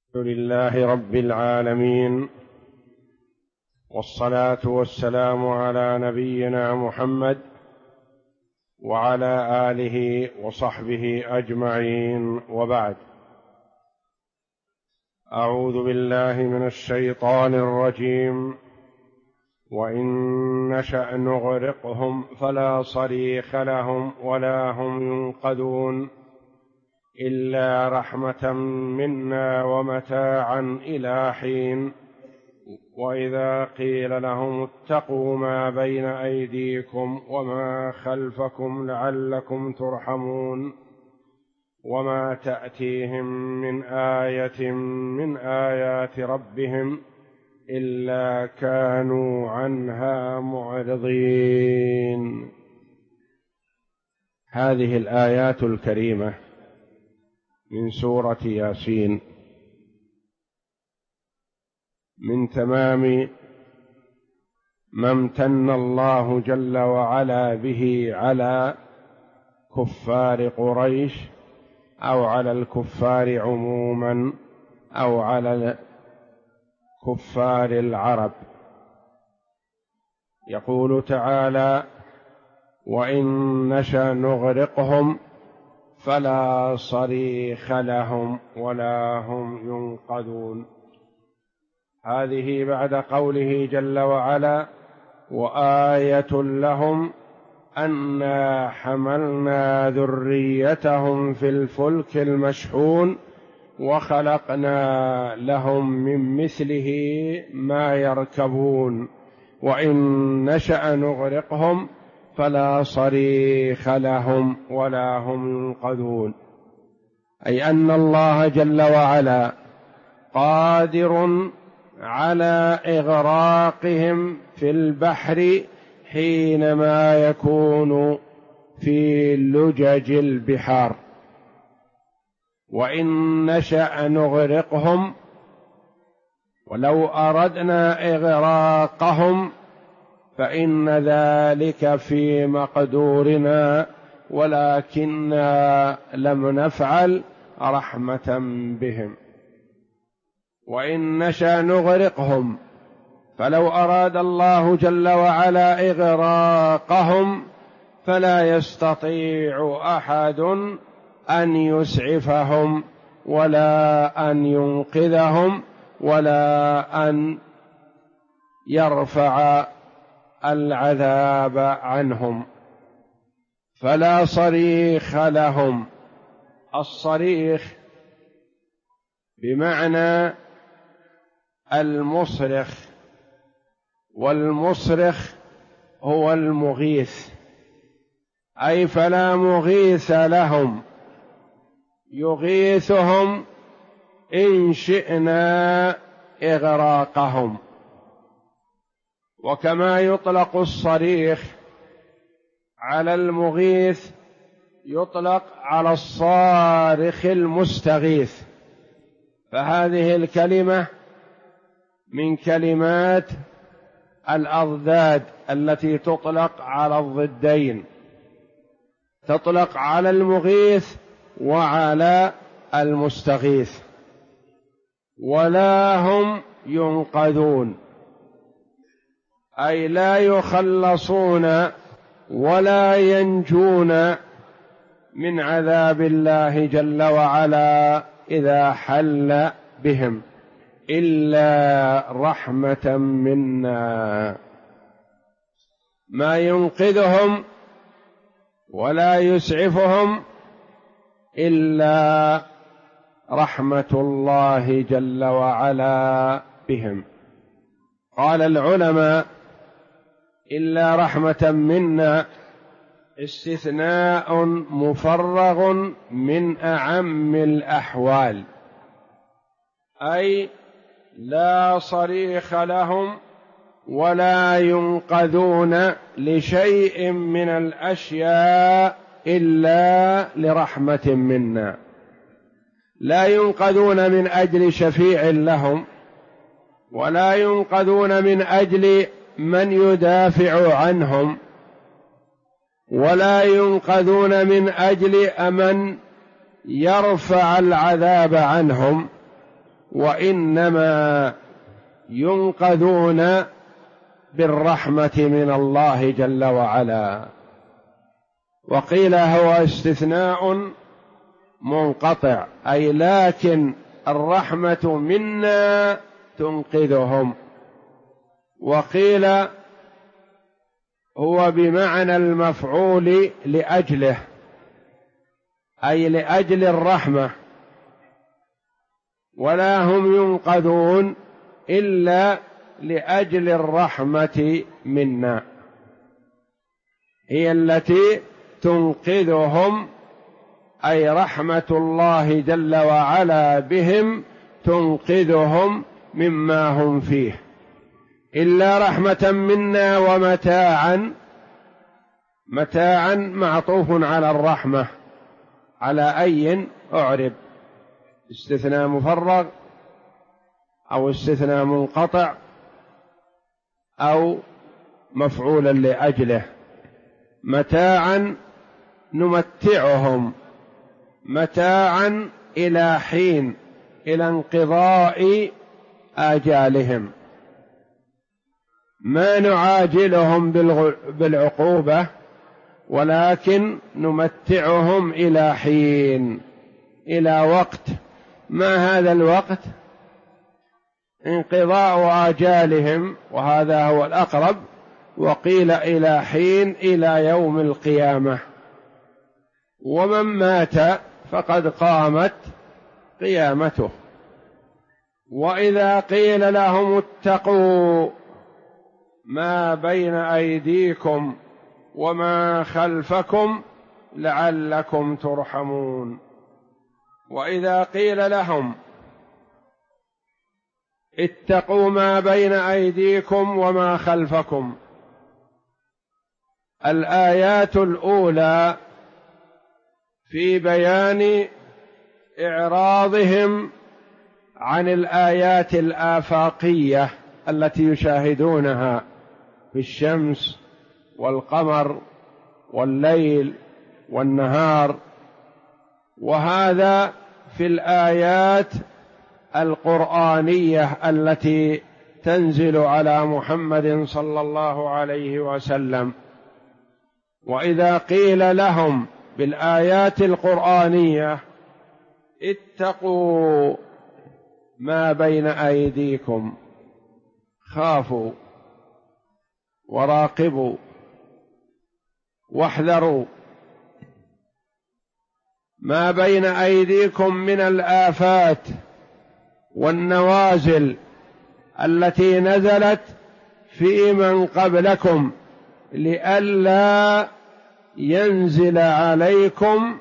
الحمد لله رب العالمين، والصلاة والسلام على نبينا محمد وعلى آله وصحبه أجمعين، وبعد. أعوذ بالله من الشيطان الرجيم. وإن نشأ نغرقهم فلا صريخ لهم ولا هم ينقذون إلا رحمة منا ومتاعا إلى حين. وإذا قيل لهم اتقوا ما بين أيديكم وما خلفكم لعلكم ترحمون وما تأتيهم من آية من آيات ربهم إلا كانوا عنها معرضين. هذه الآيات الكريمة من سورة ياسين من تمام ما امتن الله جل وعلا به على كفار قريش، أو على الكفار عموما، أو على كفار العرب. يقول تعالى: وإن نشأ نغرقهم فلا صريخ لهم ولا هم ينقذون. هذه بعد قوله جل وعلا: وآية لهم أنا حملنا ذريتهم في الفلك المشحون وخلقنا لهم من مثله ما يركبون وإن نشأ نغرقهم فلا صريخ لهم ولا هم ينقذون. أي أن الله جل وعلا قادر على إغراقهم في البحر حينما يكون في لجج البحار. وإن نشأ نغرقهم، ولو أردنا إغراقهم فإن ذلك في مقدورنا، ولكننا لم نفعل رحمة بهم. وإن نشأ نغرقهم، فلو أراد الله جل وعلا إغراقهم فلا يستطيع أحد أن يسعفهم ولا أن ينقذهم ولا أن يرفع العذاب عنهم. فلا صريخ لهم. الصريخ بمعنى المصرخ، والمصرخ هو المغيث، أي فلا مغيث لهم يغيثهم إن شئنا إغراقهم. وكما يطلق الصريخ على المغيث يطلق على الصارخ المستغيث. فهذه الكلمة من كلمات الأضداد التي تطلق على الضدين، تطلق على المغيث وعلى المستغيث. ولا هم ينقذون، أي لا يخلصون ولا ينجون من عذاب الله جل وعلا إذا حل بهم إلا رحمة منا. ما ينقذهم ولا يسعفهم إلا رحمة الله جل وعلا بهم. قال العلماء: إلا رحمة منا استثناء مفرغ من أعم الأحوال، أي لا صريخ لهم ولا ينقذون لشيء من الأشياء إلا لرحمة منا. لا ينقذون من أجل شفيع لهم، ولا ينقذون من أجل من يدافع عنهم، ولا ينقذون من أجل من يرفع العذاب عنهم، وإنما ينقذون بالرحمة من الله جل وعلا. وقيل هو استثناء منقطع، أي لكن الرحمة منا تنقذهم. وقيل هو بمعنى المفعول لأجله، أي لأجل الرحمة، ولا هم ينقذون إلا لأجل الرحمة منا، هي التي تنقذهم، أي رحمة الله جل وعلا بهم تنقذهم مما هم فيه، إلا رحمة منا ومتاعا. متاعا معطوف على الرحمة، على أي أعرب، استثناء مفرغ أو استثناء منقطع أو مفعولا لأجله. متاعا نمتعهم، متاعا إلى حين، إلى انقضاء آجالهم، ما نعاجلهم بالعقوبة، ولكن نمتعهم إلى حين، إلى وقت. ما هذا الوقت؟ انقضاء آجالهم، وهذا هو الأقرب. وقيل إلى حين، إلى يوم القيامة. ومن مات فقد قامت قيامته. وإذا قيل لهم اتقوا ما بين أيديكم وما خلفكم لعلكم ترحمون. وإذا قيل لهم اتقوا ما بين أيديكم وما خلفكم، الآيات الأولى في بيان إعراضهم عن الآيات الآفاقية التي يشاهدونها في الشمس والقمر والليل والنهار، وهذا في الآيات القرآنية التي تنزل على محمد صلى الله عليه وسلم. وإذا قيل لهم بالآيات القرآنية اتقوا ما بين أيديكم، خافوا وراقبوا واحذروا ما بين أيديكم من الآفات والنوازل التي نزلت في من قبلكم، لئلا ينزل عليكم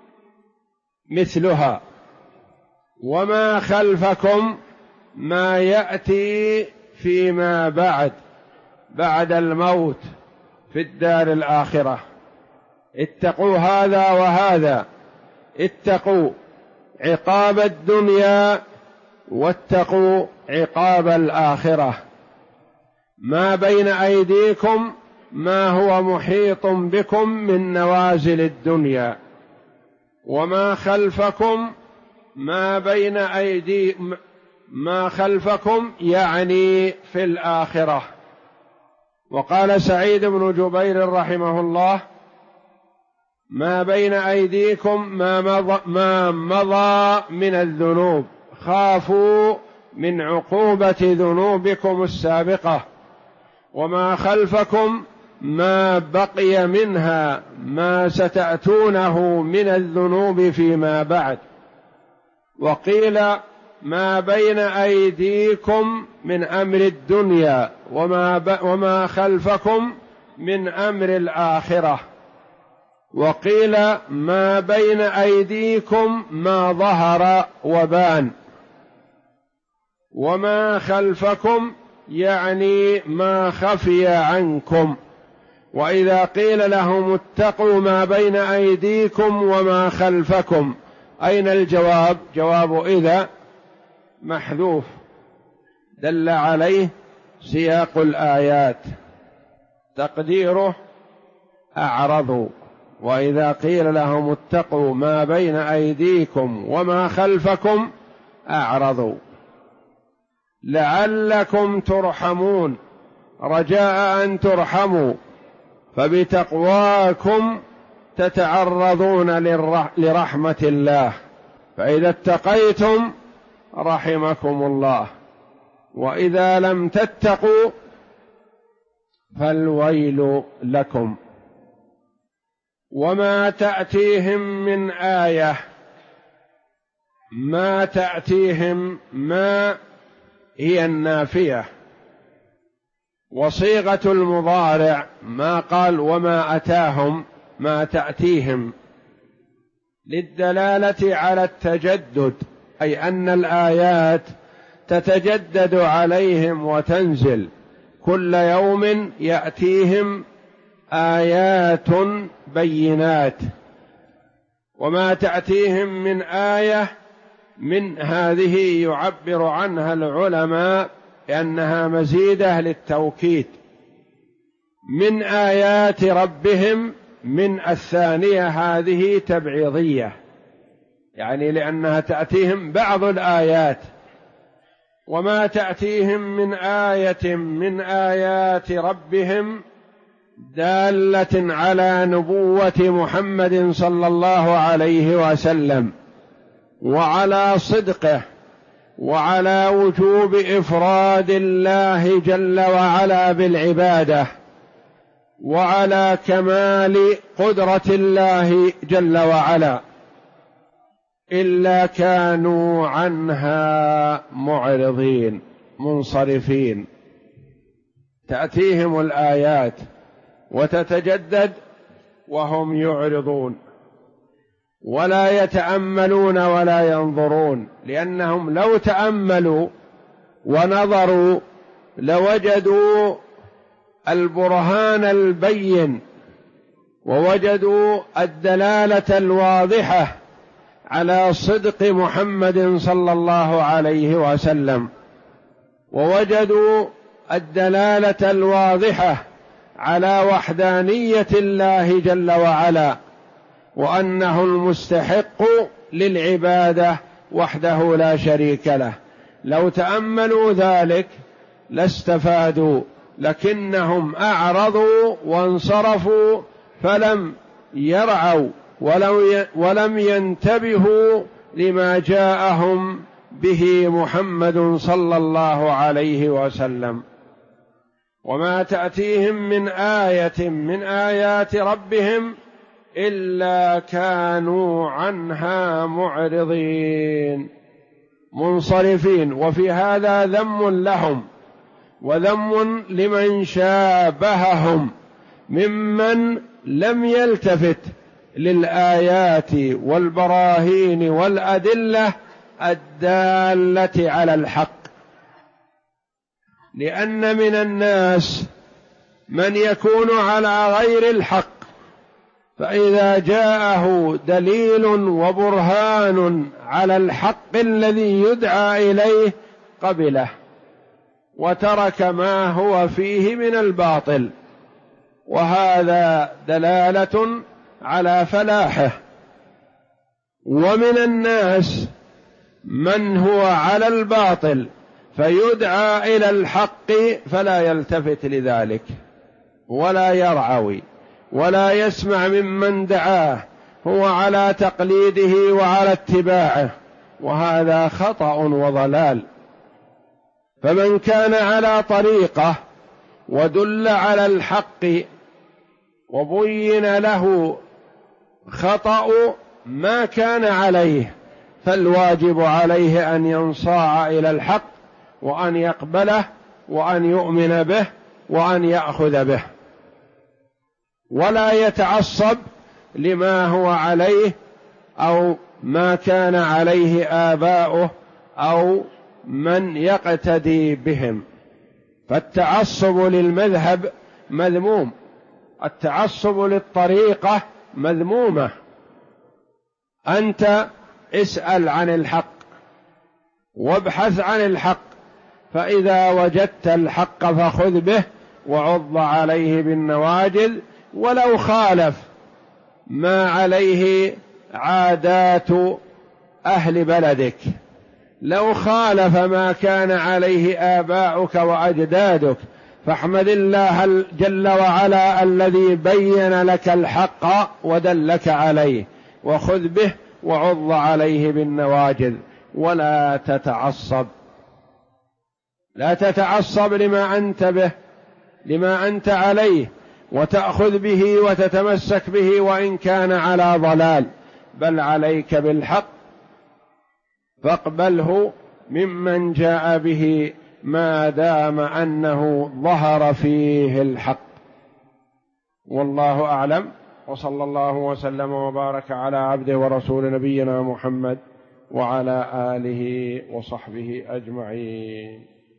مثلها. وما خلفكم ما يأتي فيما بعد الموت في الدار الآخرة. اتقوا هذا وهذا، اتقوا عقاب الدنيا واتقوا عقاب الآخرة. ما بين أيديكم ما هو محيط بكم من نوازل الدنيا، وما خلفكم ما خلفكم يعني في الآخرة. وقال سعيد بن جبير رحمه الله: ما بين أيديكم ما مضى من الذنوب، خافوا من عقوبة ذنوبكم السابقة. وما خلفكم ما بقي منها، ما ستأتونه من الذنوب فيما بعد. وقيل ما بين أيديكم من أمر الدنيا وما خلفكم من أمر الآخرة. وقيل ما بين أيديكم ما ظهر وبان، وما خلفكم يعني ما خفي عنكم. وإذا قيل لهم اتقوا ما بين أيديكم وما خلفكم، أين الجواب؟ جواب إذا محذوف دل عليه سياق الآيات، تقديره أعرضوا. وإذا قيل لهم اتقوا ما بين أيديكم وما خلفكم أعرضوا. لعلكم ترحمون، رجاء أن ترحموا، فبتقواكم تتعرضون لرحمة الله، فإذا اتقيتم رحمكم الله، وإذا لم تتقوا فالويل لكم. وما تأتيهم من آية، ما تأتيهم، ما هي النافية، وصيغة المضارع ما قال وما أتاهم، ما تأتيهم، للدلالة على التجدد، أي أن الآيات تتجدد عليهم وتنزل كل يوم، يأتيهم آيات بينات. وما تأتيهم من آية، من هذه يعبر عنها العلماء لأنها مزيدة للتوكيد، من آيات ربهم، من الثانية هذه تبعيضية، يعني لأنها تأتيهم بعض الآيات. وما تأتيهم من آية من آيات ربهم دالة على نبوة محمد صلى الله عليه وسلم، وعلى صدقه، وعلى وجوب إفراد الله جل وعلا بالعبادة، وعلى كمال قدرة الله جل وعلا، إلا كانوا عنها معرضين منصرفين. تأتيهم الآيات وتتجدد وهم يعرضون، ولا يتأملون ولا ينظرون، لأنهم لو تأملوا ونظروا لوجدوا البرهان البين، ووجدوا الدلالة الواضحة على صدق محمد صلى الله عليه وسلم، ووجدوا الدلالة الواضحة على وحدانية الله جل وعلا، وأنه المستحق للعبادة وحده لا شريك له. لو تأملوا ذلك لاستفادوا، لكنهم أعرضوا وانصرفوا، فلم يرعوا ولم ينتبهوا لما جاءهم به محمد صلى الله عليه وسلم. وما تأتيهم من آية من آيات ربهم إلا كانوا عنها معرضين منصرفين. وفي هذا ذم لهم وذم لمن شابههم ممن لم يلتفت للآيات والبراهين والأدلة الدالة على الحق، لأن من الناس من يكون على غير الحق، فإذا جاءه دليل وبرهان على الحق الذي يدعى إليه قبله، وترك ما هو فيه من الباطل، وهذا دلالة على فلاحه. ومن الناس من هو على الباطل فيدعى إلى الحق فلا يلتفت لذلك ولا يرعوي ولا يسمع ممن دعاه، هو على تقليده وعلى اتباعه، وهذا خطأ وضلال. فمن كان على طريقه ودل على الحق وبين له خطأ ما كان عليه، فالواجب عليه أن ينصاع إلى الحق وأن يقبله وأن يؤمن به وأن يأخذ به، ولا يتعصب لما هو عليه أو ما كان عليه آباؤه أو من يقتدي بهم. فالتعصب للمذهب مذموم، التعصب للطريقة مذمومة. أنت اسأل عن الحق وابحث عن الحق، فإذا وجدت الحق فخذ به وعض عليه بالنواجذ، ولو خالف ما عليه عادات أهل بلدك، لو خالف ما كان عليه آباؤك وأجدادك فاحمد الله جل وعلا الذي بين لك الحق ودلك عليه، وخذ به وعض عليه بالنواجذ، ولا تتعصب، لا تتعصب لما أنت به، لما أنت عليه، وتأخذ به وتتمسك به وإن كان على ضلال، بل عليك بالحق فاقبله ممن جاء به ما دام أنه ظهر فيه الحق. والله أعلم، وصلى الله وسلم وبارك على عبده ورسول نبينا محمد وعلى آله وصحبه أجمعين.